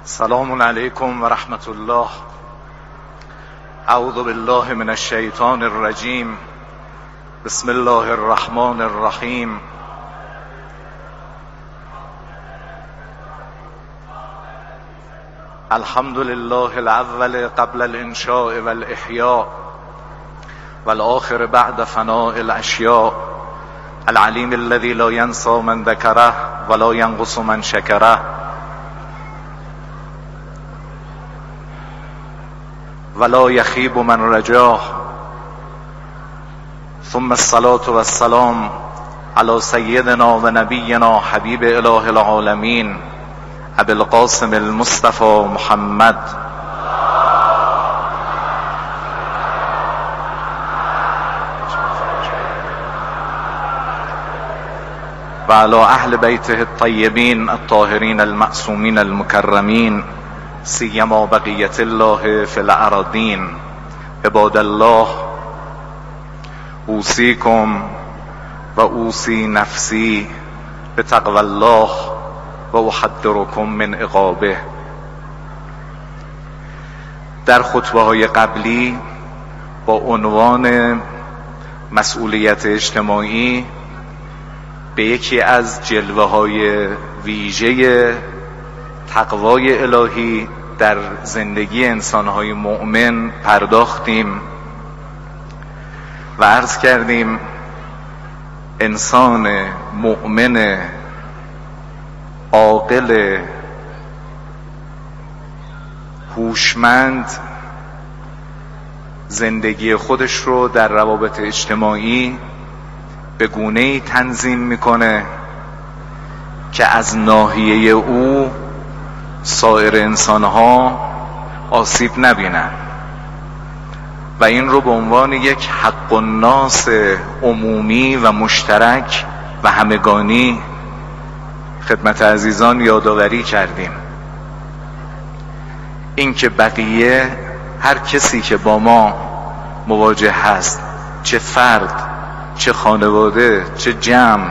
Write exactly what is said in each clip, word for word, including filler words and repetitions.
سلام علیکم و رحمت الله. اعوذ بالله من الشیطان الرجیم. بسم الله الرحمن الرحیم. الحمد لله الاول قبل الانشاء والاحیاء والآخر بعد فناء الاشیاء، العلیم الذي لا ينسى من ذكره ولا ينقص من شكره، ولا يخيب من رجاه. ثم الصلاة والسلام على سيدنا و نبينا حبيب اله العالمين ابي القاسم المصطفى محمد و على اهل بيته الطيبين الطاهرين المعصومين المكرمين، سيما بقية الله في الأراضين. عباد الله، اوصيكم و اوصي نفسي بتقوى الله و احذركم من عقابه. در خطبه های قبلی با عنوان مسئولیت اجتماعی به یکی از جلوه های ویژه تقوای الهی در زندگی انسانهای مؤمن پرداختیم و عرض کردیم انسان مؤمن عاقل هوشمند زندگی خودش رو در روابط اجتماعی به گونه‌ای تنظیم میکنه که از ناحیه او سایر انسانها آسیب نبینن و این رو به عنوان یک حق الناس عمومی و مشترک و همگانی خدمت عزیزان یادآوری کردیم. این که بقیه هر کسی که با ما مواجه هست، چه فرد، چه خانواده، چه جمع،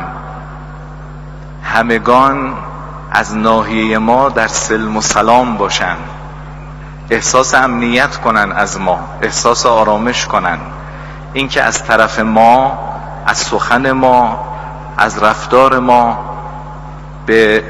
همگان از ناحیه ما در سلم و سلام باشن، احساس امنیت کنن، از ما احساس آرامش کنن. این که از طرف ما، از سخن ما، از رفتار ما به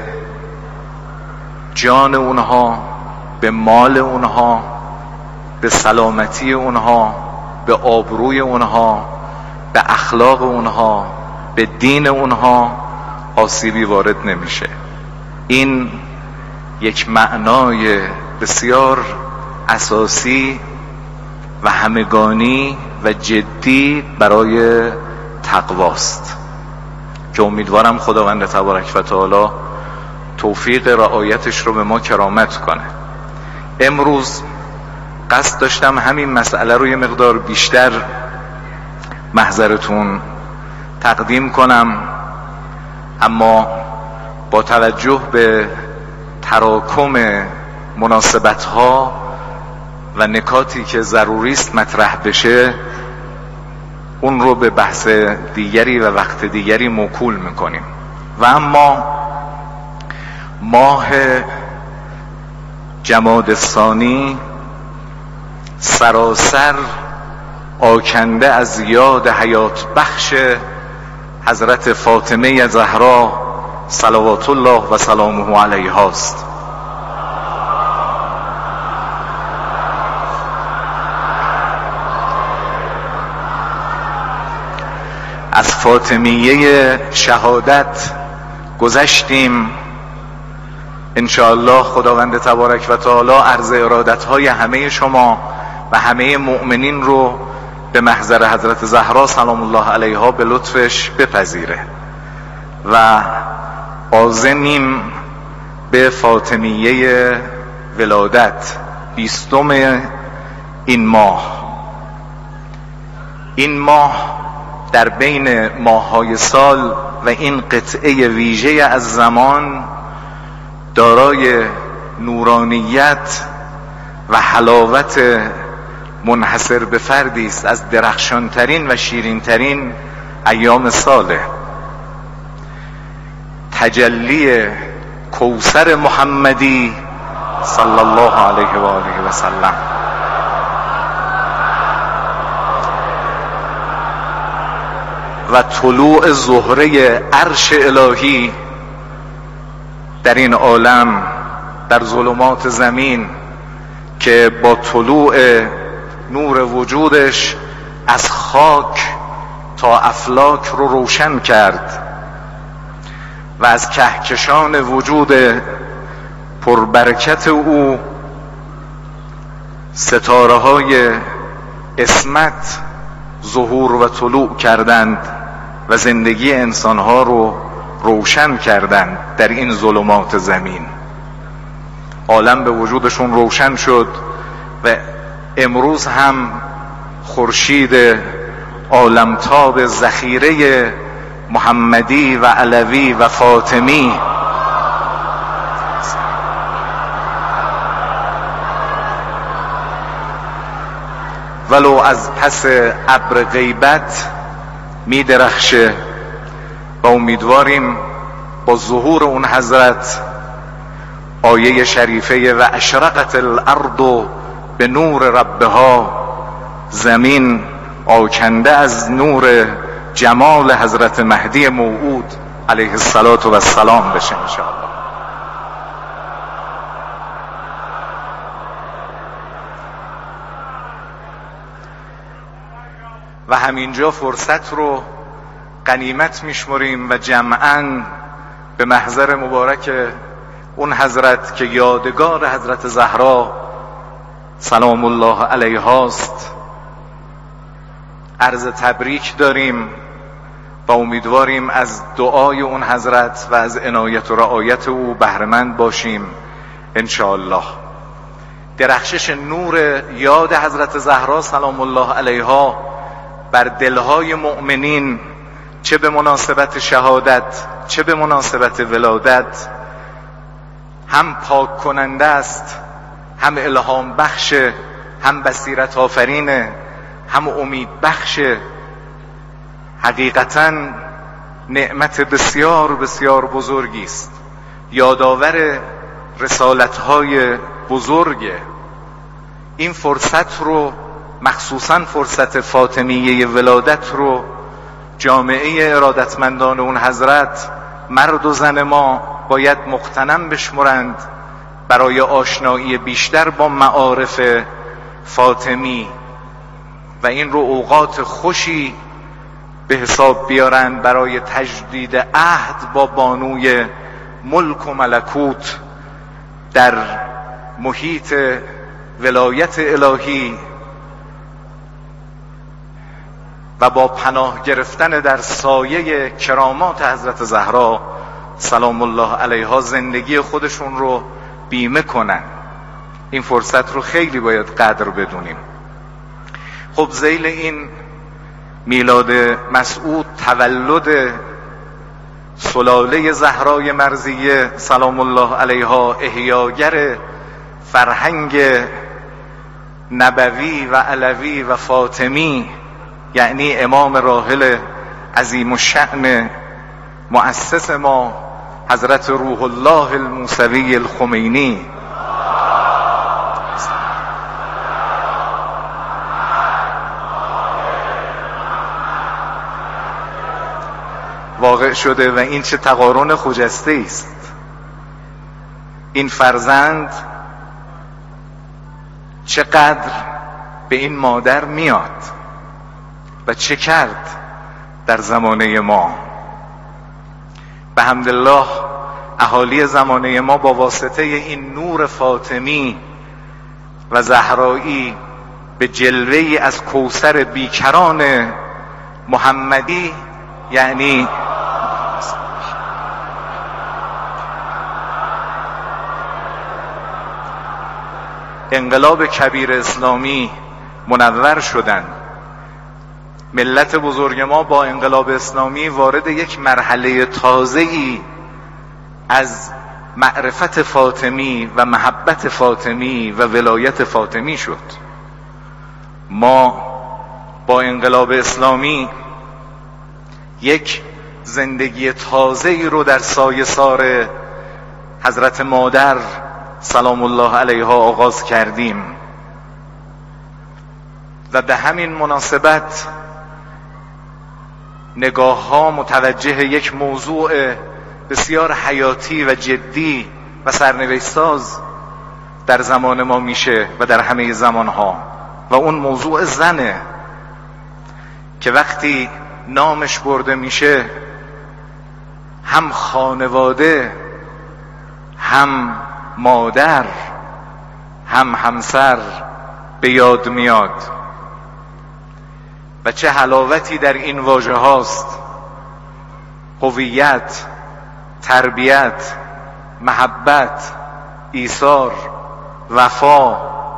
جان اونها، به مال اونها، به سلامتی اونها، به آبروی اونها، به اخلاق اونها، به دین اونها آسیبی وارد نمیشه. این یک معنای بسیار اساسی و همگانی و جدی برای تقواست که امیدوارم خداوند تبارک و تعالی توفیق رعایتش رو به ما کرامت کنه. امروز قصد داشتم همین مسئله رو یه مقدار بیشتر محضرتون تقدیم کنم، اما با توجه به تراکم مناسبت‌ها و نکاتی که ضروری است مطرح بشه، اون رو به بحث دیگری و وقت دیگری موکول میکنیم. و اما ماه جمادی الثانی سراسر آکنده از یاد حیات بخش حضرت فاطمه زهرا صلوات الله و سلامه علیها است. از فاطمیه شهادت گذشتیم. انشاءالله خداوند تبارک و تعالی عرض ارادتهای همه شما و همه مؤمنین رو به محضر حضرت زهرا سلام الله علیها به لطفش بپذیره و عازمیم به فاطمیه ولادت بیستم این ماه. این ماه در بین ماه‌های سال و این قطعه ویژه از زمان دارای نورانیت و حلاوت منحصر به فردی است از درخشانترین و شیرینترین ایام ساله. تجلی کوثر محمدی صلی الله علیه و آله و سلم. و طلوع زهره عرش الهی در این عالم، در ظلمات زمین، که با طلوع نور وجودش از خاک تا افلاک رو روشن کرد و از کهکشان وجود پربرکت او ستاره های عصمت ظهور و طلوع کردند و زندگی انسانها رو روشن کردند. در این ظلمات زمین عالم به وجودشون روشن شد و امروز هم خورشید عالمتاب ذخیره محمدی و علوی و فاطمی ولو از پس ابر غیبت می درخشه و امیدواریم با ظهور اون حضرت آیه شریفه و اشرقت الارض به نور ربها، زمین آکنده از نور جمال حضرت مهدی موعود علیه الصلاة و السلام بشه انشاءالله. و همینجا فرصت رو غنیمت میشمریم و جمعاً به محضر مبارک اون حضرت که یادگار حضرت زهرا سلام الله علیها است عرض تبریک داریم و امیدواریم از دعای اون حضرت و از عنایت و رعایت او بهره‌مند باشیم انشاءالله. درخشش نور یاد حضرت زهرا سلام الله علیها بر دلهای مؤمنین، چه به مناسبت شهادت چه به مناسبت ولادت، هم پاک کننده است، هم الهام بخش، هم بصیرت آفرین، هم امید بخش. حقیقتاً نعمت بسیار بسیار بزرگی است، یادآور رسالت‌های بزرگ. این فرصت رو، مخصوصاً فرصت فاطمیه ولادت رو، جامعه ارادتمندان اون حضرت، مرد و زن ما باید مغتنم بشمرند برای آشنایی بیشتر با معارف فاطمی و این رو اوقات خوشی به حساب بیارند برای تجدید عهد با بانوی ملک و ملکوت در محیط ولایت الهی و با پناه گرفتن در سایه کرامات حضرت زهرا سلام الله علیها زندگی خودشون رو بیمه کنن. این فرصت رو خیلی باید قدر بدونیم. خب ذیل این میلاد مسعود، تولد سلاله زهرای مرضیه سلام الله علیها، احیاگر فرهنگ نبوی و علوی و فاطمی، یعنی امام راحل عظیم الشأن مؤسس ما حضرت روح الله الموسوی الخمینی واقع شده و این چه تقارن خجسته است. این فرزند چقدر به این مادر میاد و چه کرد در زمانه ما. به حمدالله اهالی زمانه ما با واسطه این نور فاطمی و زهرایی به جلوه‌ای از کوثر بیکران محمدی، یعنی انقلاب کبیر اسلامی منور شدند. ملت بزرگ ما با انقلاب اسلامی وارد یک مرحله تازه‌ای از معرفت فاطمی و محبت فاطمی و ولایت فاطمی شد. ما با انقلاب اسلامی یک زندگی تازه‌ای رو در سایه سار حضرت مادر سلام الله علیها آغاز کردیم و به همین مناسبت نگاه ها متوجه یک موضوع بسیار حیاتی و جدی و سرنوشت ساز در زمان ما میشه و در همه زمان ها، و اون موضوع زنه که وقتی نامش برده میشه هم خانواده، هم مادر، هم همسر به یاد میاد. و چه حلاوتی در این واژه هاست: هویت، تربیت، محبت، ایثار، وفا،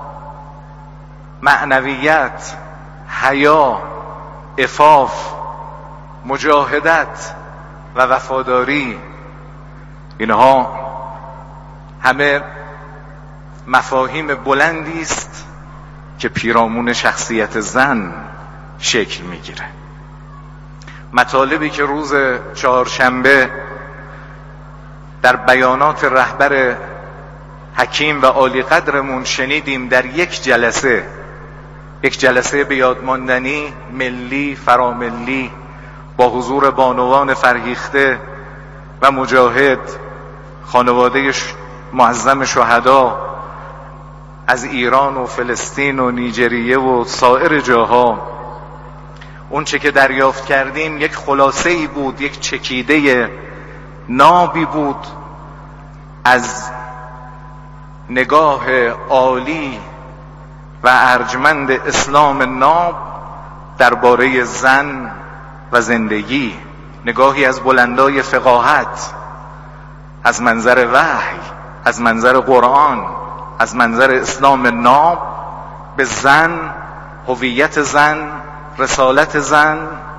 معنویت، حیا، عفاف، مجاهدت و وفاداری. اینها همه مفاهیم بلندی است که پیرامون شخصیت زن شکل میگیره. مطالبی که روز چهارشنبه در بیانات رهبر حکیم و عالی قدرمون شنیدیم در یک جلسه، یک جلسه به یاد ماندنی ملی فراملی با حضور بانوان فرهیخته و مجاهد، خانواده معظم شهدا از ایران و فلسطین و نیجریه و سایر جاها. اون چه که دریافت کردیم یک خلاصه ای بود، یک چکیده نابی بود از نگاه عالی و ارجمند اسلام ناب درباره زن و زندگی، نگاهی از بلندای فقاهت، از منظر وحی، از منظر قرآن، از منظر اسلام ناب به زن، هویت زن، رسالت زن،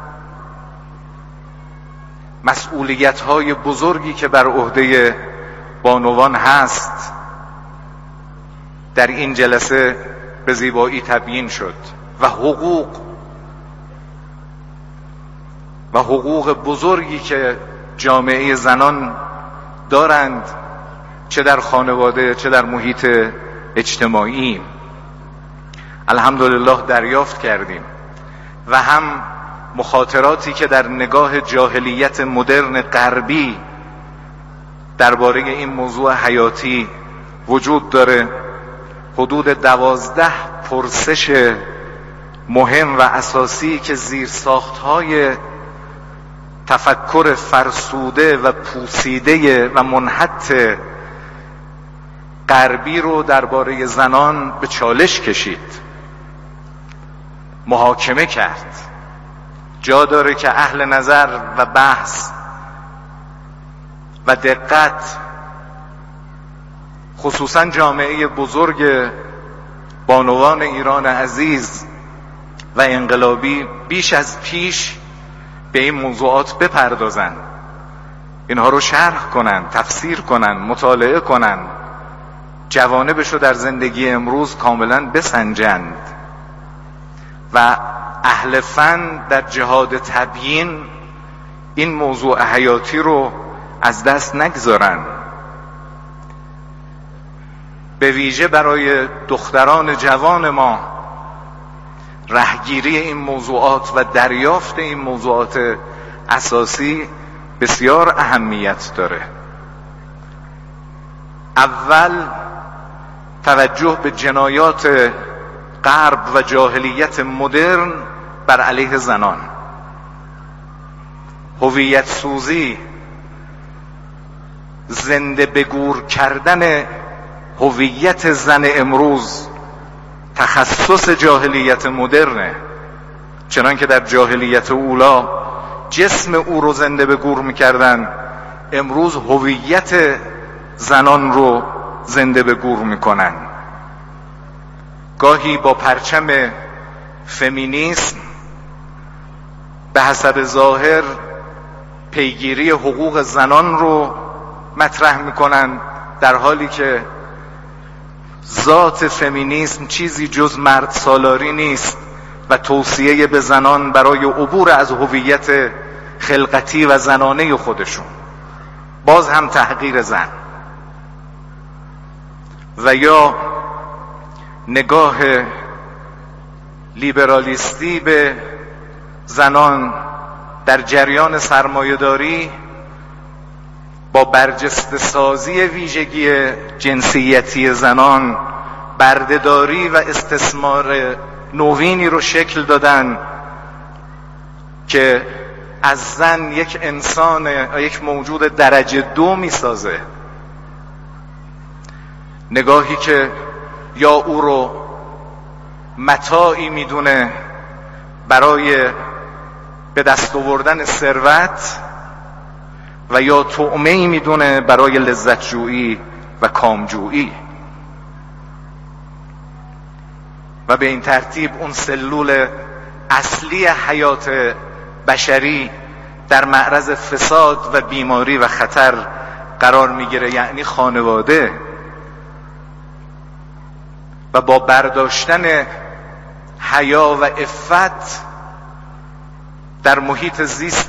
مسئولیت‌های بزرگی که بر عهده بانوان هست. در این جلسه به زیبایی تبیین شد و حقوق و حقوق بزرگی که جامعه زنان دارند، چه در خانواده چه در محیط اجتماعی. الحمدلله دریافت کردیم و هم مخاطراتی که در نگاه جاهلیت مدرن غربی درباره این موضوع حیاتی وجود داره. حدود دوازده پرسش مهم و اساسی که زیر ساختهای تفکر فرسوده و پوسیده و منحط غربی رو درباره زنان به چالش کشید، محاکمه کرد. جا داره که اهل نظر و بحث و دقت، خصوصا جامعه بزرگ بانوان ایران عزیز و انقلابی، بیش از پیش به این موضوعات بپردازن، اینها رو شرح کنن، تفسیر کنن، مطالعه کنن، جوانبش رو در زندگی امروز کاملا بسنجند و اهل فن در جهاد تبیین این موضوع حیاتی رو از دست نگذارن. به ویژه برای دختران جوان ما رهگیری این موضوعات و دریافت این موضوعات اساسی بسیار اهمیت داره. اول توجه به جنایات غرب و جاهلیت مدرن بر علیه زنان، هویت سوزی، زنده به گور کردن هویت زن امروز تخصص جاهلیت مدرنه. چنان که در جاهلیت اولا جسم او رو زنده به گور میکردن، امروز هویت زنان رو زنده به گور میکنن. گاهی با پرچم فمینیسم به حسب ظاهر پیگیری حقوق زنان رو مطرح میکنن، در حالی که ذات فمینیسم چیزی جز مرد سالاری نیست و توصیه به زنان برای عبور از هویت خلقتی و زنانه خودشون، باز هم تحقیر زن. و یا نگاه لیبرالیستی به زنان در جریان سرمایه‌داری با برجسته سازی ویژگی جنسیتی زنان بردهداری و استثمار نوینی رو شکل دادن که از زن یک انسان، یک موجود درجه دو می سازه. نگاهی که یا او رو متاعی میدونه برای به دست آوردن ثروت و یا طعمه‌ای میدونه برای لذت جویی و کامجویی، و به این ترتیب اون سلول اصلی حیات بشری در معرض فساد و بیماری و خطر قرار میگیره، یعنی خانواده. و با برداشتن حیا و عفت در محیط زیست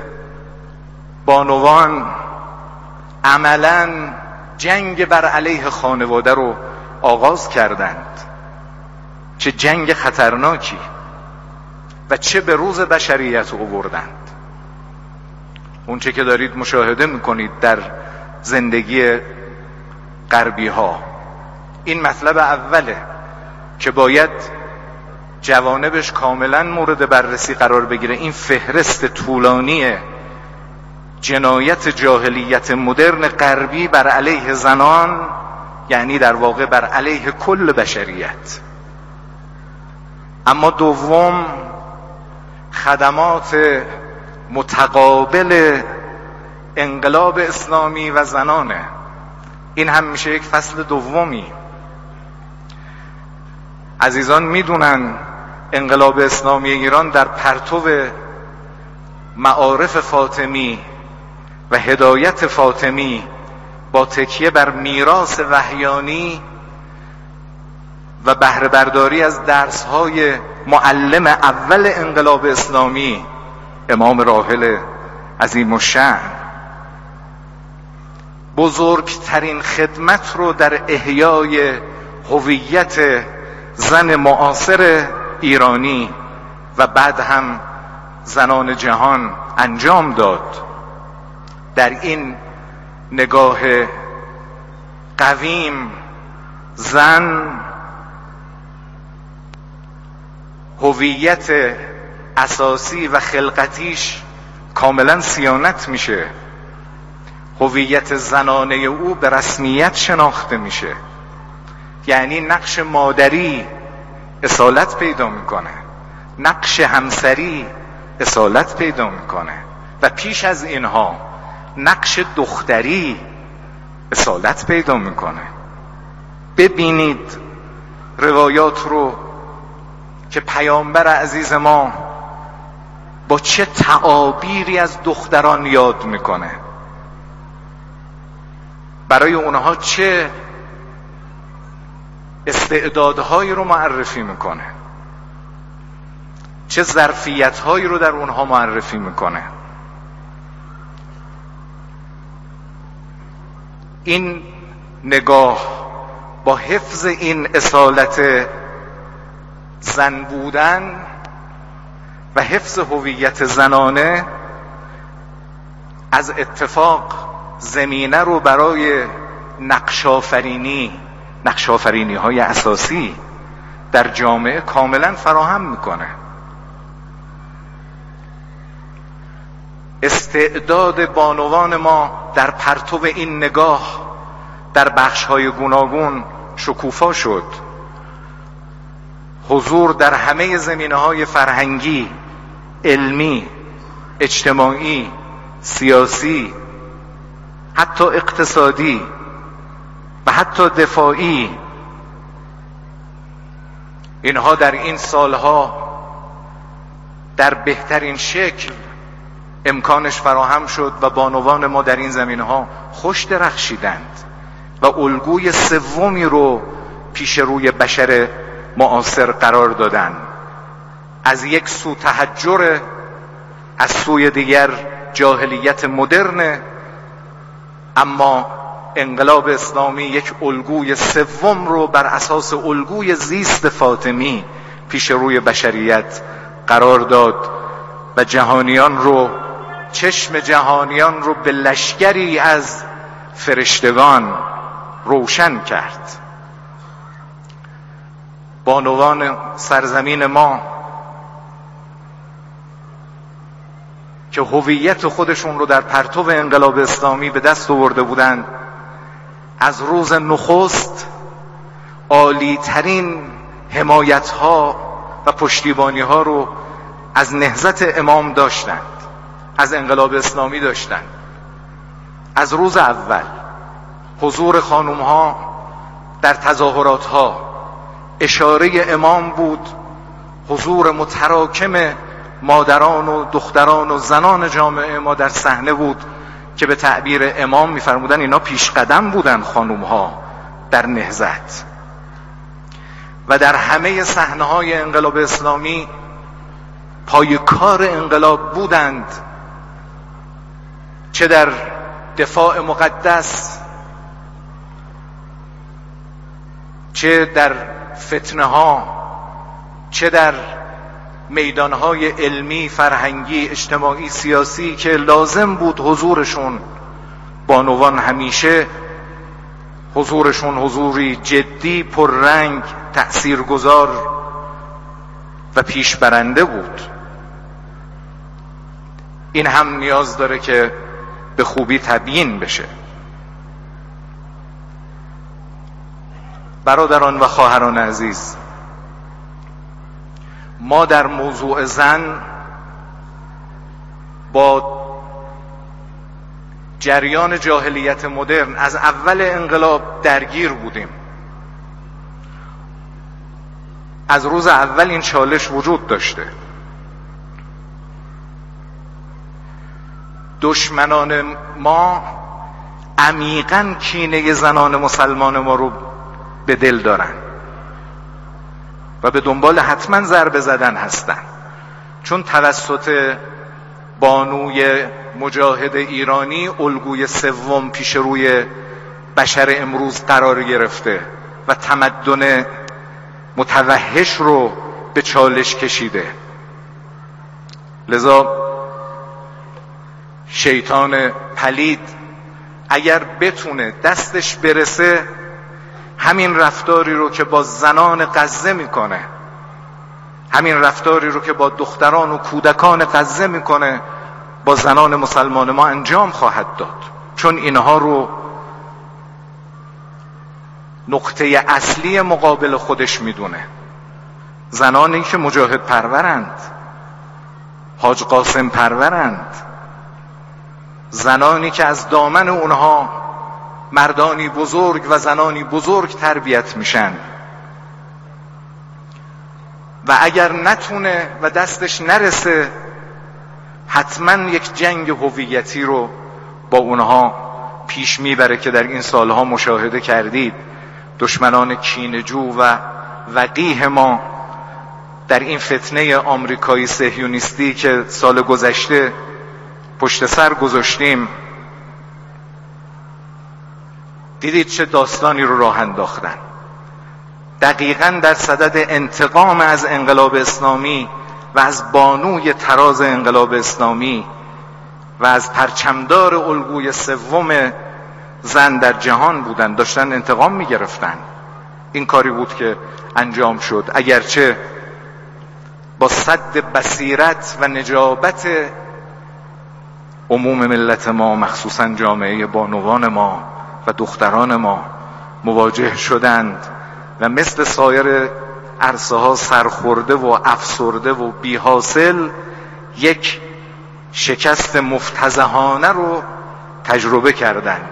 بانوان عملاً جنگ بر علیه خانواده رو آغاز کردند. چه جنگ خطرناکی و چه به روز بشریت آوردند. اون چه که دارید مشاهده میکنید در زندگی غربی ها، این مطلب اوله که باید جوانبش کاملا مورد بررسی قرار بگیره. این فهرست طولانی جنایت جاهلیت مدرن غربی بر علیه زنان، یعنی در واقع بر علیه کل بشریت. اما دوم، خدمات متقابل انقلاب اسلامی و زنانه. این هم میشه یک فصل دومی. عزیزان میدونن انقلاب اسلامی ایران در پرتو معارف فاطمی و هدایت فاطمی با تکیه بر میراث وحیانی و بهره برداری از درس‌های معلم اول انقلاب اسلامی امام راحل عظیم الشأن بزرگترین خدمت رو در احیای هویت زن معاصر ایرانی و بعد هم زنان جهان انجام داد. در این نگاه قویم زن هویت اساسی و خلقتیش کاملا صیانت میشه. هویت زنانه او به رسمیت شناخته میشه، یعنی نقش مادری اصالت پیدا میکنه، نقش همسری اصالت پیدا میکنه و پیش از اینها نقش دختری اصالت پیدا میکنه. ببینید روایات رو که پیامبر عزیز ما با چه تعابیری از دختران یاد میکنه، برای اونها چه استعدادهایی رو معرفی میکنه، چه ظرفیتهایی رو در اونها معرفی میکنه. این نگاه با حفظ این اصالت زن بودن و حفظ هویت زنانه از اتفاق زمینه رو برای نقش‌آفرینی نقش‌آفرینی های اساسی در جامعه کاملا فراهم میکنه. استعداد بانوان ما در پرتو این نگاه در بخش‌های گوناگون شکوفا شد. حضور در همه زمینه‌های فرهنگی، علمی، اجتماعی، سیاسی، حتی اقتصادی و حتی دفاعی، اینها در این سالها در بهترین شکل امکانش فراهم شد و بانوان ما در این زمینه‌ها خوش درخشیدند و الگوی سومی رو پیش روی بشر معاصر قرار دادند. از یک سو تحجر، از سوی دیگر جاهلیت مدرن، اما انقلاب اسلامی یک الگوی سوم رو بر اساس الگوی زیست فاطمی پیش روی بشریت قرار داد و جهانیان رو، چشم جهانیان رو به لشکری از فرشتگان روشن کرد. بانوان سرزمین ما که هویت خودشون رو در پرتو انقلاب اسلامی به دست آورده بودند، از روز نخست عالی ترین حمایت ها و پشتیبانی ها رو از نهضت امام داشتند، از انقلاب اسلامی داشتند. از روز اول حضور خانم ها در تظاهرات ها اشاره امام بود، حضور متراکم مادران و دختران و زنان جامعه ما در صحنه بود که به تعبیر امام می‌فرمودن اینا پیش قدم بودن خانم ها در نهضت. و در همه صحنه‌های انقلاب اسلامی پای کار انقلاب بودند، چه در دفاع مقدس، چه در فتنه ها، چه در میدانهای علمی، فرهنگی، اجتماعی، سیاسی که لازم بود حضورشون. بانوان همیشه حضورشون حضوری جدی، پررنگ، تأثیرگذار و پیشبرنده بود. این هم نیاز داره که به خوبی تبیین بشه. برادران و خواهران عزیز، ما در موضوع زن با جریان جاهلیت مدرن از اول انقلاب درگیر بودیم. از روز اول این چالش وجود داشته. دشمنان ما عمیقاً کینه زنان مسلمان ما رو به دل دارن و به دنبال حتما ضربه زدن هستن، چون توسط بانوی مجاهد ایرانی الگوی سوم پیش روی بشر امروز قرار گرفته و تمدن متوحش رو به چالش کشیده. لذا شیطان پلید اگر بتونه دستش برسه همین رفتاری رو که با زنان غزه میکنه، همین رفتاری رو که با دختران و کودکان غزه میکنه، با زنان مسلمان ما انجام خواهد داد، چون اینها رو نقطه اصلی مقابل خودش میدونه. زنانی که مجاهد پرورند، حاج قاسم پرورند، زنانی که از دامن اونها مردانی بزرگ و زنانی بزرگ تربیت میشن و اگر نتونه و دستش نرسه حتما یک جنگ هویتی رو با اونها پیش میبره که در این سالها مشاهده کردید. دشمنان کینه‌جو و وقیح ما در این فتنه آمریکایی صهیونیستی که سال گذشته پشت سر گذاشتیم، دیدید چه داستانی رو راه انداختن. دقیقاً در صدد انتقام از انقلاب اسلامی و از بانوی تراز انقلاب اسلامی و از پرچمدار الگوی سوم زن در جهان بودن، داشتن انتقام میگرفتن. این کاری بود که انجام شد، اگرچه با صد بصیرت و نجابت عموم ملت ما، مخصوصاً جامعه بانوان ما و دختران ما مواجه شدند و مثل سایر عرصه ها سرخورده و افسرده و بی حاصل یک شکست مفتضحانه رو تجربه کردند.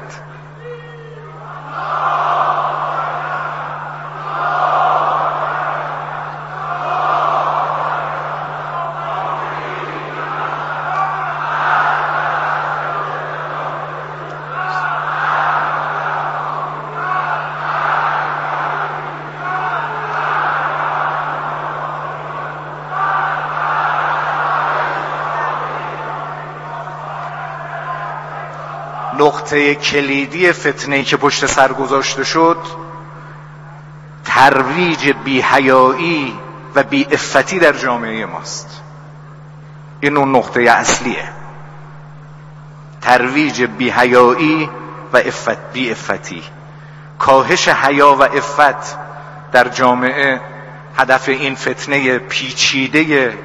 نقطه کلیدی فتنه‌ای که پشت سر گذاشته شد ترویج بی‌حیایی و بی‌عفتی در جامعه ماست. این اون نقطه اصلیه، ترویج بی‌حیایی و عفت بی‌عفتی. کاهش حیا و عفت در جامعه هدف این فتنه پیچیده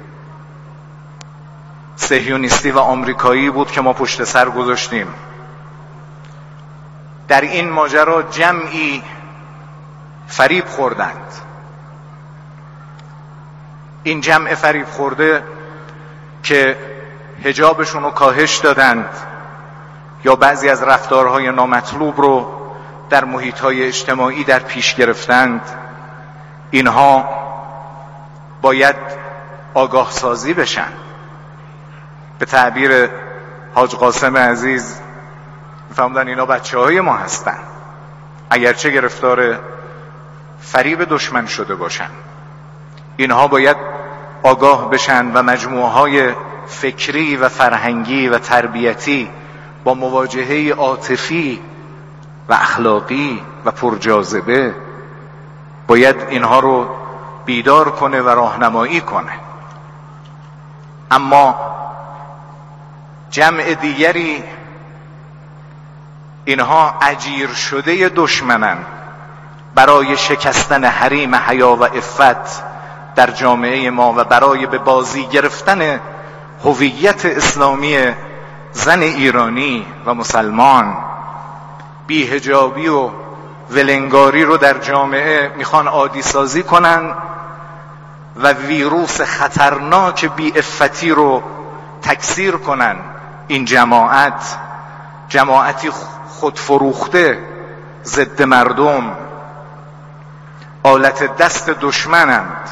صهیونیستی و آمریکایی بود که ما پشت سر گذاشتیم. در این ماجرا جمعی فریب خوردند. این جمع فریب خورده که حجابشون رو کاهش دادند یا بعضی از رفتارهای نامطلوب رو در محیطهای اجتماعی در پیش گرفتند، اینها باید آگاه سازی بشن. به تعبیر حاج قاسم عزیز فهمدن اینا بچه های ما هستن، اگرچه گرفتار فریب دشمن شده باشن. اینها باید آگاه بشن و مجموعه های فکری و فرهنگی و تربیتی با مواجهه عاطفی و اخلاقی و پرجاذبه باید اینها رو بیدار کنه و راهنمایی کنه. اما جمع دیگری اینها اجیر شده دشمنن برای شکستن حریم حیا و عفت در جامعه ما و برای به بازی گرفتن هویت اسلامی زن ایرانی و مسلمان. بی‌حجابی و ولنگاری رو در جامعه میخوان عادی سازی کنن و ویروس خطرناک بی‌عفتی رو تکثیر کنن. این جماعت جماعتی خودفروخته ضد مردم، آلت دست دشمنند.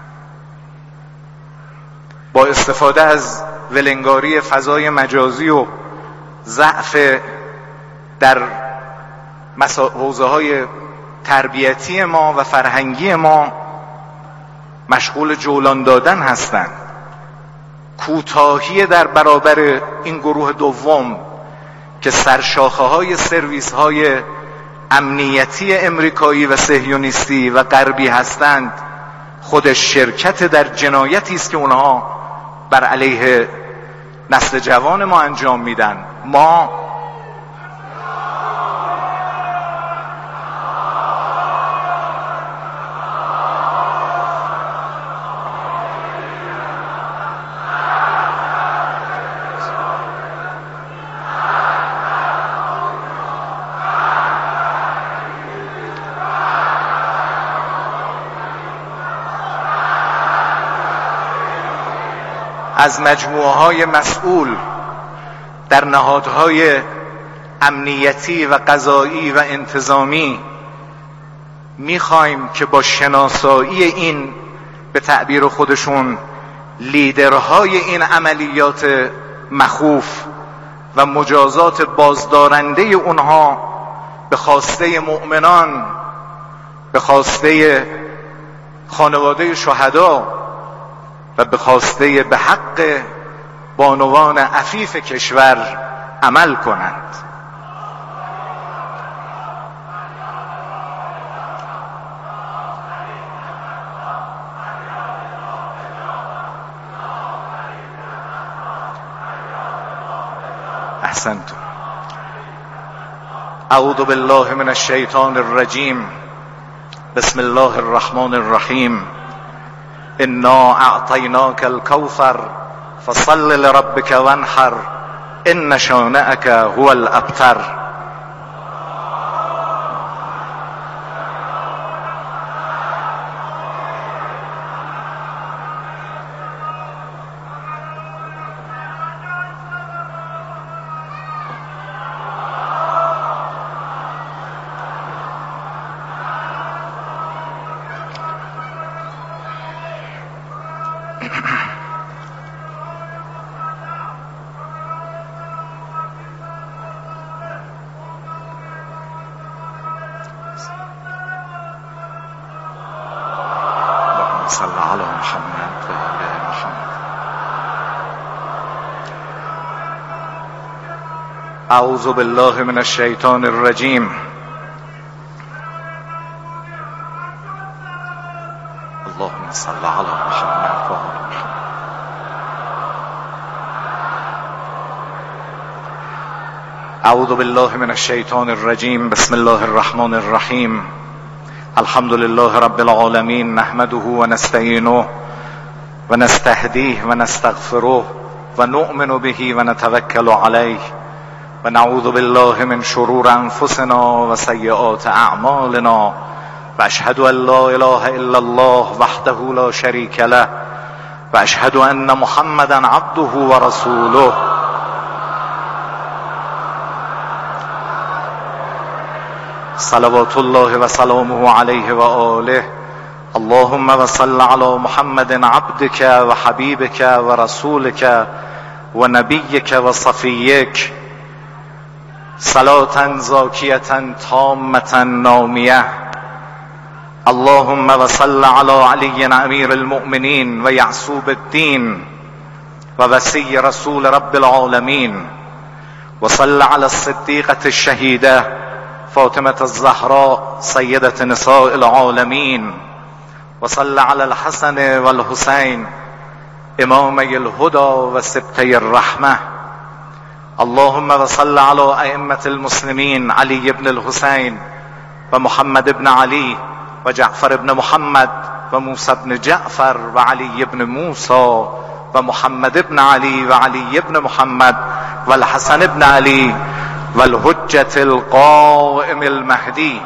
با استفاده از ولنگاری فضای مجازی و ضعف در حوزه های تربیتی ما و فرهنگی ما مشغول جولان دادن هستند. کوتاهی در برابر این گروه دوم که سرشاخه های سرویس های امنیتی امریکایی و صهیونیستی و غربی هستند خودش شرکت در جنایتی است که اونها بر علیه نسل جوان ما انجام میدن. ما از مجموعه های مسئول در نهادهای امنیتی و قضایی و انتظامی میخوایم که با شناسایی این به تعبیر خودشون لیدرهای این عملیات مخوف و مجازات بازدارنده اونها به خواسته مؤمنان، به خواسته خانواده شهدا و به خواسته به حق بانوان عفیف کشور عمل کنند. احسنتم. اعوذ بالله من الشیطان الرجیم. بسم الله الرحمن الرحیم. انا اعطیناک الکوثر فصل لربک وانحر ان شانئک هو الابتر. صل علی محمد و آل محمد. اعوذ بالله من الشیطان الرجیم. اللهم صل علی محمد. اعوذ بالله من الشیطان الرجیم. بسم الله الرحمن الرحیم. الحمد لله رب العالمین. نحمده و نستعینه و نستهدیه و نستغفره و نؤمن به و نتوکل علیه و نعوذ بالله من شرور انفسنا و سیئات اعمالنا و اشهد ان لا اله الا الله وحده لا شریک له و اشهد ان محمدا عبده و رسوله. صلوات الله و سلامه علیه و آله. اللهم و صل علی محمد عبدك و حبیبك و رسولك و نبیك و صفیک صلاة زاکیة تامة نامیة. اللهم و صل علی علی امیر المؤمنین و یعصوب الدین و وصی رسول رب العالمین و صل علی الصدیقة الشهیدة فاطمة الزهراء سیدة نساء العالمین و صل علی الحسن و الحسین امامی الهدى و سبطی الرحمة. اللهم و صل علی ائمة المسلمین علی بن الحسین و محمد بن علی و جعفر بن محمد و موسی بن جعفر و علی بن موسی و محمد بن علی و علی بن محمد و الحسن بن علی و الحجة القائم المهدی.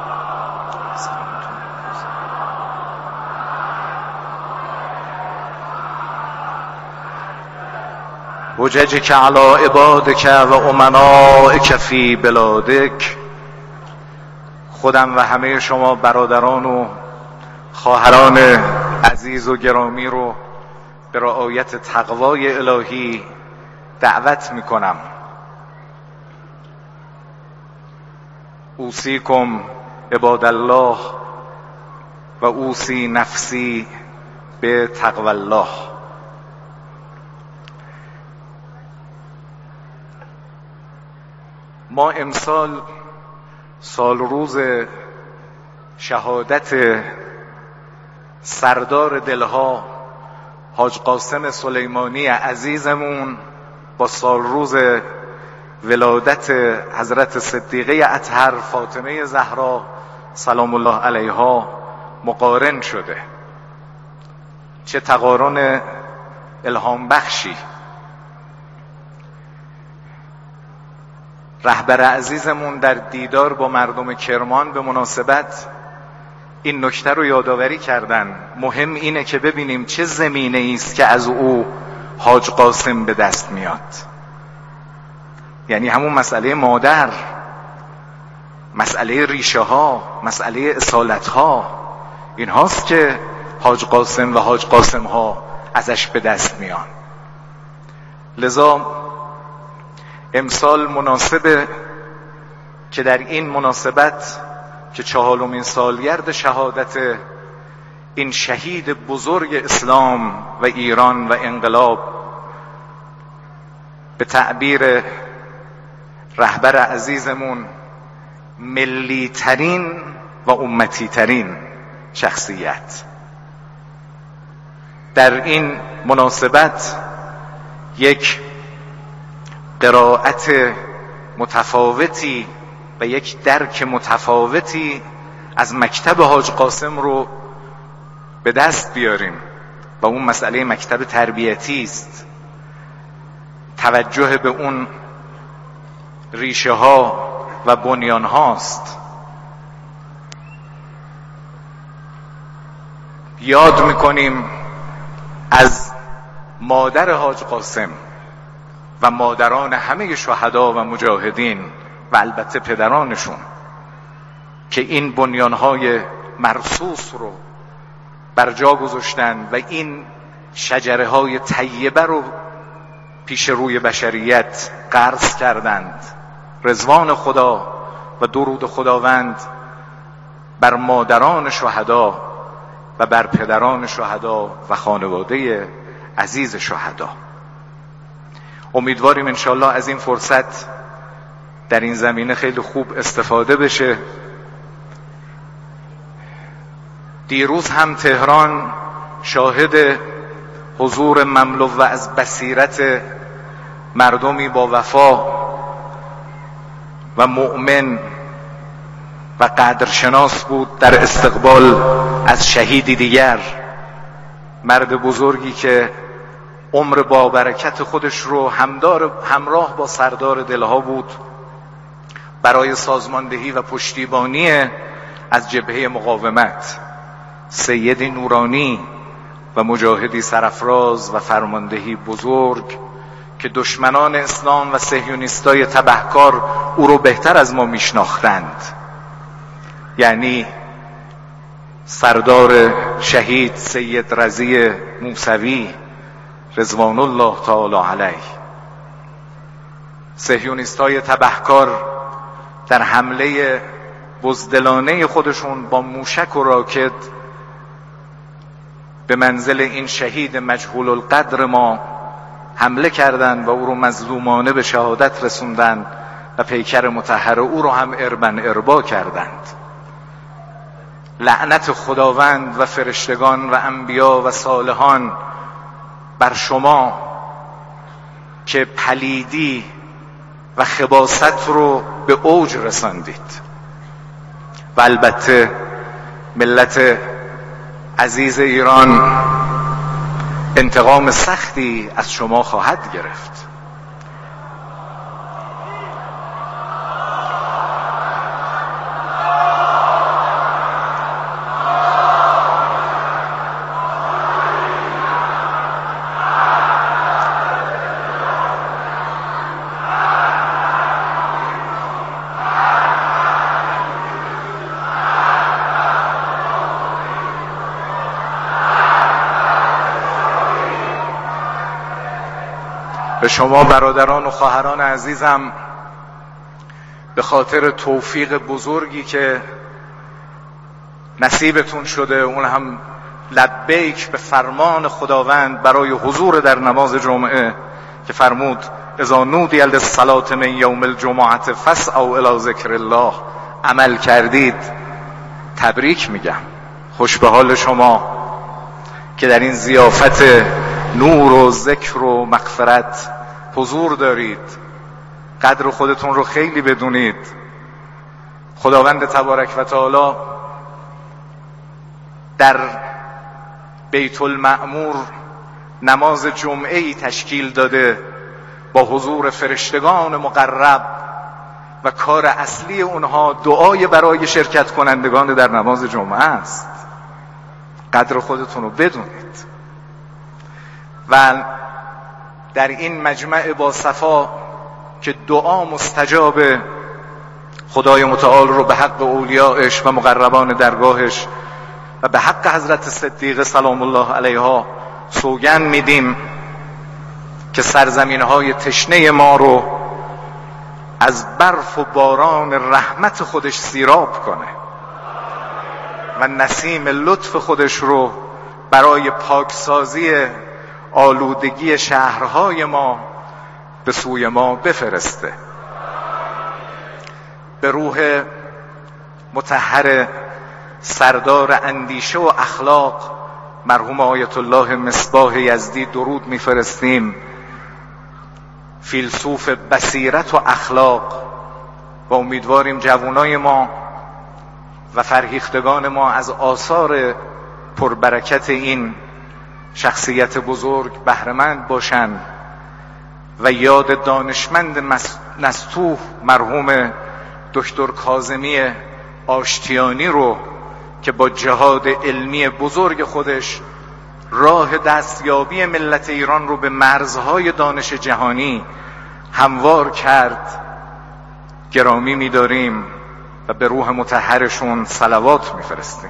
حججك على عبادك و امنائك فی بلادك. خودم و همه شما برادران و خواهران عزیز و گرامی رو به رعایت تقوای الهی دعوت میکنم. اوصیکم عباد الله و اوصی نفسی به تقوی الله. ما امسال سال روز شهادت سردار دلها حاج قاسم سلیمانی عزیزمون با سال روز ولادت حضرت صدیقه اطهر فاطمه زهرا سلام الله علیها مقارن شده. چه تقارن الهام بخشی. رهبر عزیزمون در دیدار با مردم کرمان به مناسبت این نکته رو یادآوری کردن. مهم اینه که ببینیم چه زمینه است که از او حاج قاسم به دست میاد. یعنی همون مسئله مادر، مسئله ریشه ها، مسئله اصالت ها، این هاست که حاج قاسم و حاج قاسم ها ازش به دست میان. لذا امسال مناسبه که در این مناسبت که چهارمین سالگرد شهادت این شهید بزرگ اسلام و ایران و انقلاب، به تعبیر رهبر عزیزمون ملی ترین و امتی ترین شخصیت، در این مناسبت یک قرائت متفاوتی و یک درک متفاوتی از مکتب حاج قاسم رو به دست بیاریم و اون مسئله مکتب تربیتی است. توجه به اون ریشه ها و بنیان هاست. یاد میکنیم از مادر حاج قاسم و مادران همه شهدا و مجاهدین و البته پدرانشون که این بنیانهای مرصوص رو بر جا گذاشتن و این شجره های طیبه رو پیش روی بشریت غرس کردند. رضوان خدا و درود خداوند بر مادران شهدا و بر پدران شهدا و خانواده عزیز شهدا. امیدواریم انشاءالله از این فرصت در این زمینه خیلی خوب استفاده بشه. دیروز هم تهران شاهد حضور مملو و از بصیرت مردمی با وفا و مؤمن و قدرشناس بود در استقبال از شهیدی دیگر، مرد بزرگی که عمر با برکت خودش رو همدار همراه با سردار دلها بود برای سازماندهی و پشتیبانی از جبهه مقاومت. سیدی نورانی و مجاهدی سرافراز و فرماندهی بزرگ که دشمنان اسلام و صهیونیستای تبهکار او رو بهتر از ما میشناختند، یعنی سردار شهید سید رضی موسوی رضوان الله تعالی علیه. صهیونیستای تبهکار در حمله بزدلانه خودشون با موشک و راکت به منزل این شهید مجهول القدر ما حمله کردند و او رو مظلومانه به شهادت رسوندند و پیکر مطهر او رو هم اربن اربا کردند. لعنت خداوند و فرشتگان و انبیا و صالحان بر شما که پلیدی و خباثت رو به اوج رساندید. و البته ملت عزیز ایران انتقام سختی از شما خواهد گرفت. به شما برادران و خواهران عزیزم به خاطر توفیق بزرگی که نصیبتون شده، اون هم لبیک به فرمان خداوند برای حضور در نماز جمعه که فرمود اذا نودی للصلاة من یوم الجمعة فاسعوا الی ذکر الله، عمل کردید. تبریک میگم، خوش به حال شما که در این ضیافت نور و ذکر و مغفرت حضور دارید. قدر خودتون رو خیلی بدونید. خداوند تبارک و تعالی در بیت المعمور نماز جمعه ای تشکیل داده با حضور فرشتگان مقرب و کار اصلی اونها دعای برای شرکت کنندگان در نماز جمعه است. قدر خودتون رو بدونید. و در این مجمع با صفا که دعا مستجاب خدای متعال رو به حق اولیاءش و مقربان درگاهش و به حق حضرت صدیقه سلام الله علیها سوگند میدیم که سرزمین‌های تشنه ما رو از برف و باران رحمت خودش سیراب کنه و نسیم لطف خودش رو برای پاکسازی آلودگی شهرهای ما به سوی ما بفرسته. به روح مطهر سردار اندیشه و اخلاق مرحوم آیت الله مصباح یزدی درود میفرستیم، فیلسوف بصیرت و اخلاق، و امیدواریم جوانای ما و فرهیختگان ما از آثار پربرکت این شخصیت بزرگ بهره‌مند باشند و یاد دانشمند نستوه مرحوم دکتر کاظمی آشتیانی رو که با جهاد علمی بزرگ خودش راه دستیابی ملت ایران رو به مرزهای دانش جهانی هموار کرد گرامی می‌داریم و به روح مطهرشون صلوات می‌فرستیم.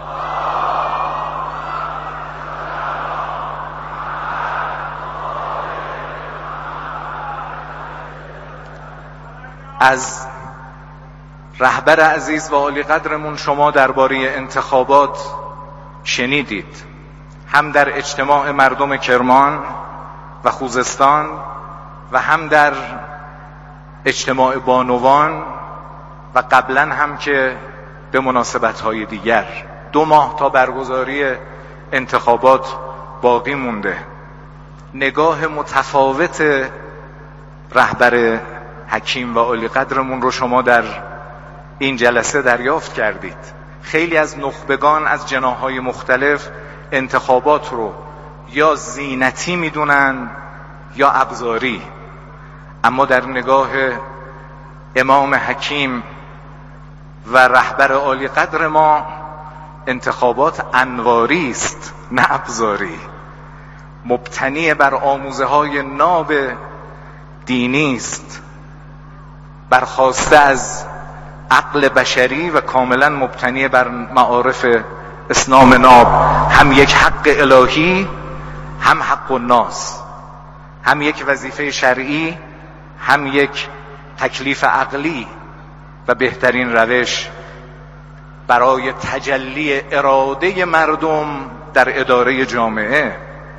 از رهبر عزیز و عالی قدرمون شما درباره انتخابات شنیدید، هم در اجتماع مردم کرمان و خوزستان و هم در اجتماع بانوان و قبلا هم که به مناسبت‌های دیگر دو ماه تا برگزاری انتخابات باقی مونده. نگاه متفاوت رهبر حکیم و عالی قدرمون رو شما در این جلسه دریافت کردید. خیلی از نخبگان از جناح‌های مختلف انتخابات رو یا زینتی میدونن یا ابزاری، اما در نگاه امام حکیم و رهبر عالی قدر ما انتخابات انواری است نه ابزاری، مبتنی بر آموزه های ناب دینی است، برخواسته از عقل بشری و کاملا مبتنی بر معارف اسلام ناب، هم یک حق الهی هم حق الناس، هم یک وظیفه شرعی هم یک تکلیف عقلی و بهترین روش برای تجلی اراده مردم در اداره جامعه.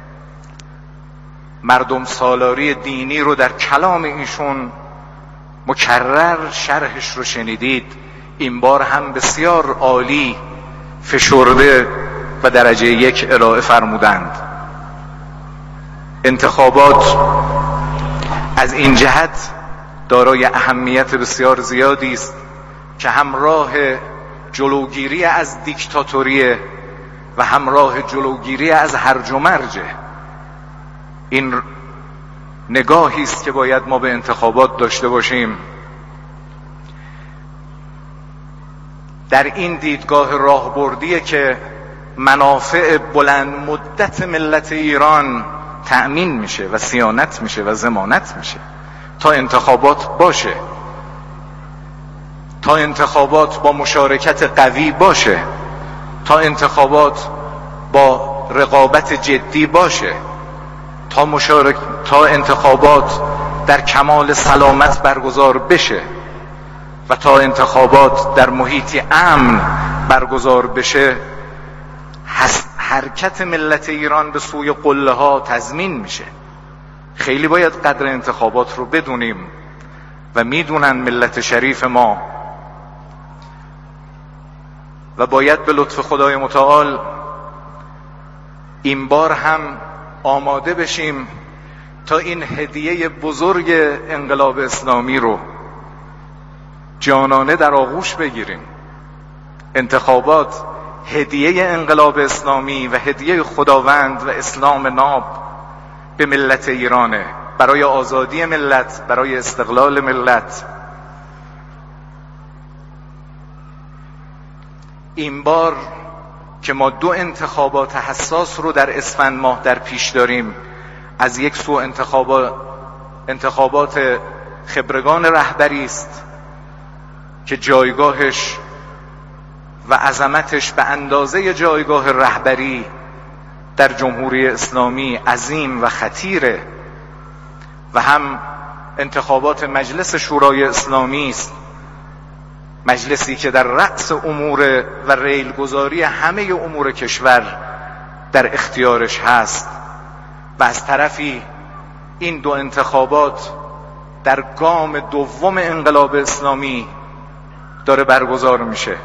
مردم سالاری دینی رو در کلام ایشون مکرر شرحش رو شنیدید، این بار هم بسیار عالی فشرده و درجه یک ارائه فرمودند. انتخابات از این جهت دارای اهمیت بسیار زیادی است که همراه جلوگیری از دیکتاتوری و همراه جلوگیری از هرج و مرج. این نگاهی است که باید ما به انتخابات داشته باشیم. در این دیدگاه راهبردیه که منافع بلند مدت ملت ایران تأمین میشه و صیانت میشه و ضمانت میشه تا انتخابات باشه، تا انتخابات با مشارکت قوی باشه، تا انتخابات با رقابت جدی باشه، تا مشارک... تا انتخابات در کمال سلامت برگزار بشه و تا انتخابات در محیطی امن برگزار بشه، حرکت ملت ایران به سوی قله ها تضمین میشه. خیلی باید قدر انتخابات رو بدونیم و میدونن ملت شریف ما، و باید به لطف خدای متعال این بار هم آماده بشیم تا این هدیه بزرگ انقلاب اسلامی رو جانانه در آغوش بگیریم. انتخابات هدیه انقلاب اسلامی و هدیه خداوند و اسلام ناب به ملت ایرانه، برای آزادی ملت، برای استقلال ملت. این بار که ما دو انتخابات حساس رو در اسفند ماه در پیش داریم، از یک سو انتخابات انتخابات خبرگان رهبری است که جایگاهش و عظمتش به اندازه جایگاه رهبری در جمهوری اسلامی عظیم و خطیره، و هم انتخابات مجلس شورای اسلامی است، مجلسی که در رأس امور و ریلگذاری همه امور کشور در اختیارش هست، و از طرفی این دو انتخابات در گام دوم انقلاب اسلامی داره برگزار میشه،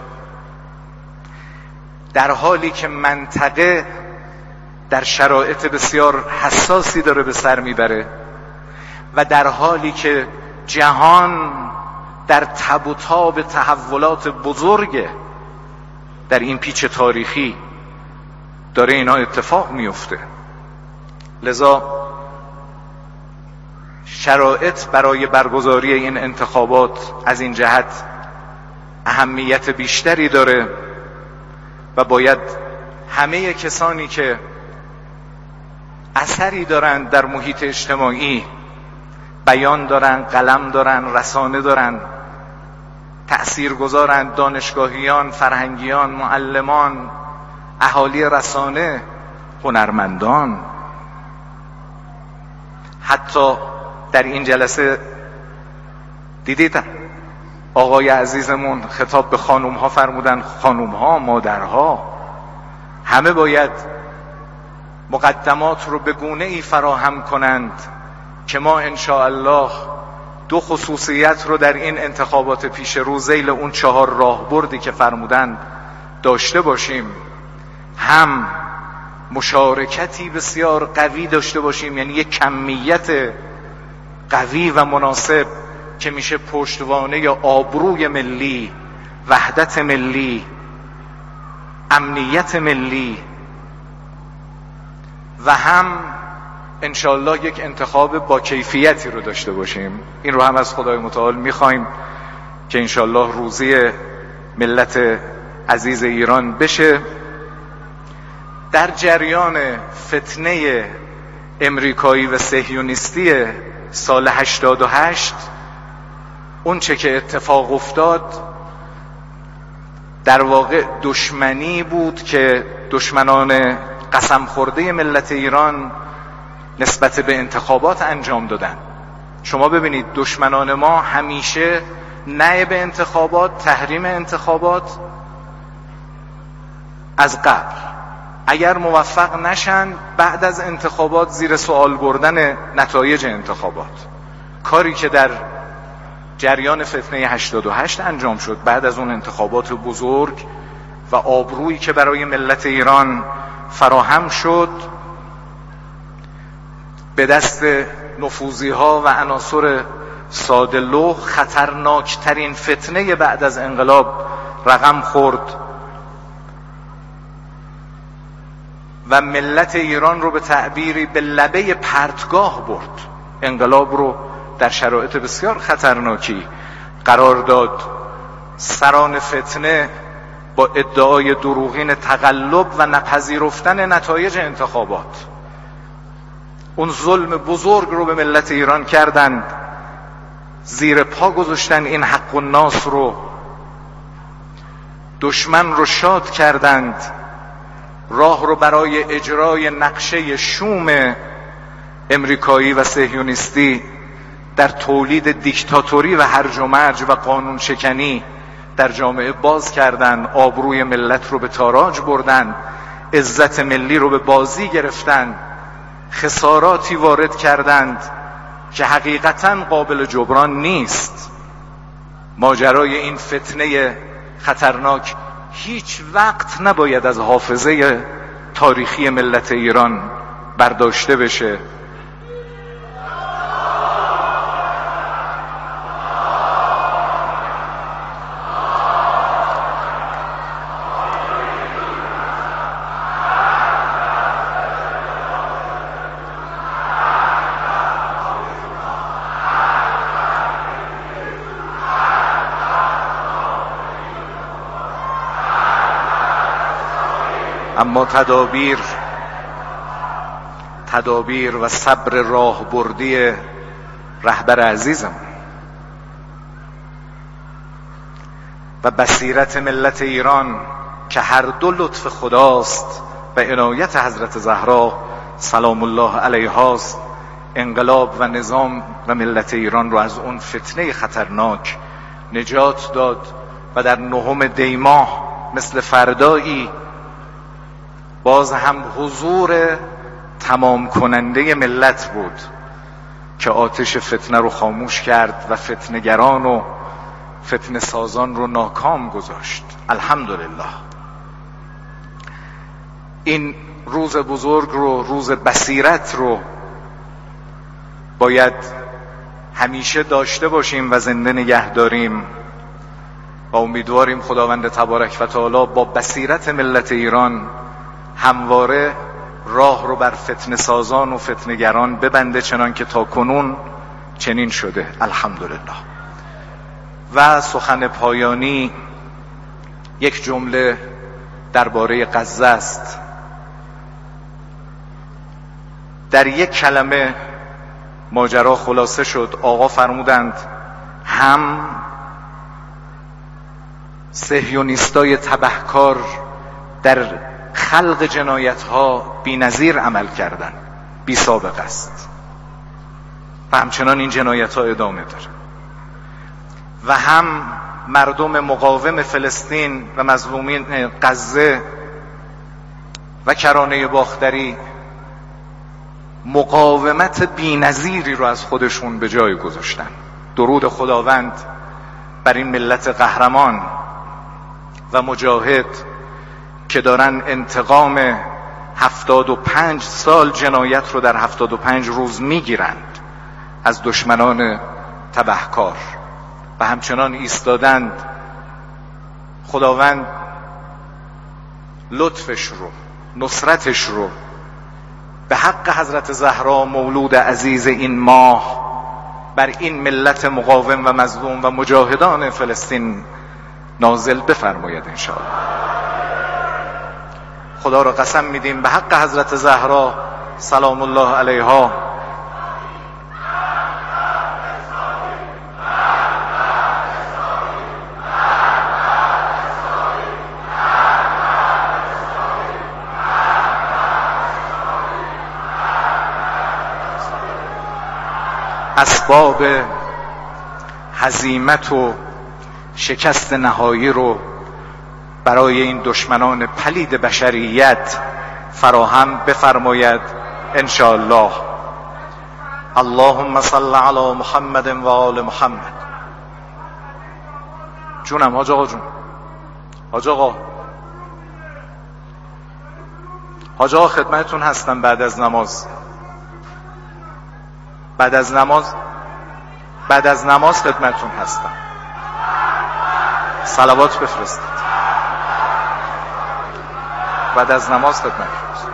در حالی که منطقه در شرایط بسیار حساسی داره به سر میبره و در حالی که جهان در تب و تاب تحولات بزرگ در این پیچ تاریخی داره اینا اتفاق میفته. لذا شرایط برای برگزاری این انتخابات از این جهت اهمیت بیشتری داره و باید همه کسانی که اثری دارن در محیط اجتماعی، بیان دارن، قلم دارن، رسانه دارن، تأثیر گذارن، دانشگاهیان، فرهنگیان، معلمان، اهالی رسانه، هنرمندان، حتی در این جلسه دیدید آقای عزیزمون خطاب به خانوم ها فرمودن، خانوم ها، مادرها، همه باید مقدمات رو به گونه ای فراهم کنند که ما انشاءالله دو خصوصیت رو در این انتخابات پیش رو ذیل اون چهار راهبردی که فرمودن داشته باشیم، هم مشارکتی بسیار قوی داشته باشیم، یعنی یک کمیت قوی و مناسب که میشه پشتوانه آبروی ملی، وحدت ملی، امنیت ملی، و هم انشالله یک انتخاب با کیفیتی رو داشته باشیم. این رو هم از خدای متعال میخوایم که انشالله روزی ملت عزیز ایران بشه. در جریان فتنه امریکایی و صهیونیستی سال هشتاد و هشت اون چه که اتفاق افتاد در واقع دشمنی بود که دشمنان قسم خورده ملت ایران نسبت به انتخابات انجام دادن. شما ببینید دشمنان ما همیشه نه به انتخابات، تحریم انتخابات از قبل، اگر موفق نشن بعد از انتخابات زیر سوال بردن نتایج انتخابات، کاری که در جریان فتنه هشتاد و هشت انجام شد بعد از اون انتخابات بزرگ و آبرویی که برای ملت ایران فراهم شد به دست نفوذی ها و عناصر ساده‌لوح خطرناکترین فتنه بعد از انقلاب رقم خورد و ملت ایران رو به تعبیری به لبه پرتگاه برد. انقلاب رو در شرایط بسیار خطرناکی قرار داد. سران فتنه با ادعای دروغین تقلب و نپذیرفتن نتایج انتخابات اون ظلم بزرگ رو به ملت ایران کردند، زیر پا گذاشتن این حق الناس رو، دشمن رو شاد کردند، راه رو برای اجرای نقشه شوم امریکایی و صهیونیستی در تولید دیکتاتوری و هرج و مرج و قانون شکنی در جامعه باز کردند. آبروی ملت رو به تاراج بردند، عزت ملی رو به بازی گرفتند، خساراتی وارد کردند که حقیقتاً قابل جبران نیست. ماجرای این فتنه خطرناک هیچ وقت نباید از حافظه تاریخی ملت ایران برداشته بشه. اما تدابیر تدابیر و صبر راهبردی رهبر عزیزم و بصیرت ملت ایران که هر دو لطف خداست و عنایت حضرت زهرا سلام الله علیها است، انقلاب و نظام و ملت ایران رو از اون فتنه خطرناک نجات داد و در نهم دی ماه مثل فردایی باز هم حضور تمام کننده ملت بود که آتش فتنه رو خاموش کرد و فتنه‌گران و فتنه سازان رو ناکام گذاشت. الحمدلله. این روز بزرگ رو، روز بصیرت رو باید همیشه داشته باشیم و زنده نگه داریم و امیدواریم خداوند تبارک و تعالی با بصیرت ملت ایران همواره راه رو بر فتنه سازان و فتنه‌گران ببنده، چنان که تا کنون چنین شده الحمدلله. و سخن پایانی یک جمله درباره غزه است. در یک کلمه ماجرا خلاصه شد. آقا فرمودند هم صهیونیستای تبهکار در خلق جنایت ها بی نظیر عمل کردن، بی سابقه است و همچنان این جنایت ها ادامه داره، و هم مردم مقاوم فلسطین و مظلومین غزه و کرانه باختری مقاومت بی نظیری رو از خودشون به جای گذاشتن. درود خداوند بر این ملت قهرمان و مجاهد که دارن انتقام هفتاد و پنج سال جنایت رو در هفتاد و پنج روز میگیرند از دشمنان تبهکار و همچنان ایستادند. خداوند لطفش رو، نصرتش رو به حق حضرت زهرا مولود عزیز این ماه بر این ملت مقاوم و مظلوم و مجاهدان فلسطین نازل بفرماید انشاءالله. خدا را قسم میدیم به حق حضرت زهرا سلام الله علیها اسباب هزیمت و شکست نهایی رو برای این دشمنان پلید بشریت فراهم بفرماید انشاءالله. اللهم صل علی محمد و آل محمد. جونم حاج آقا جون، حاج آقا حاج آقا خدمتتون هستم. بعد از نماز بعد از نماز بعد از نماز خدمتتون هستم. صلوات بفرستید. بعد از نماز خدمتتون هستم.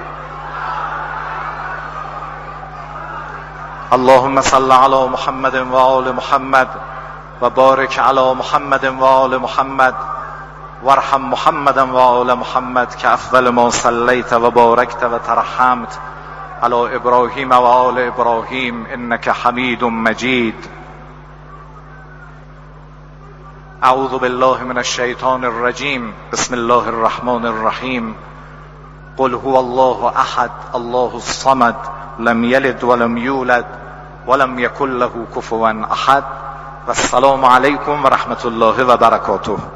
اللهم صل علی محمد و آل محمد و بارک علی محمد و آل محمد وارحم محمد و آل محمد که افضل ما صلیت و بارکت و ترحمت علی ابراهیم و آل ابراهیم انک حمید مجید. اعوذ بالله من الشیطان الرجیم. بسم الله الرحمن الرحیم. قل هو الله احد الله الصمد لم یلد ولم یولد ولم یکن له کفوا احد. و السلام علیکم و رحمت الله و برکاته.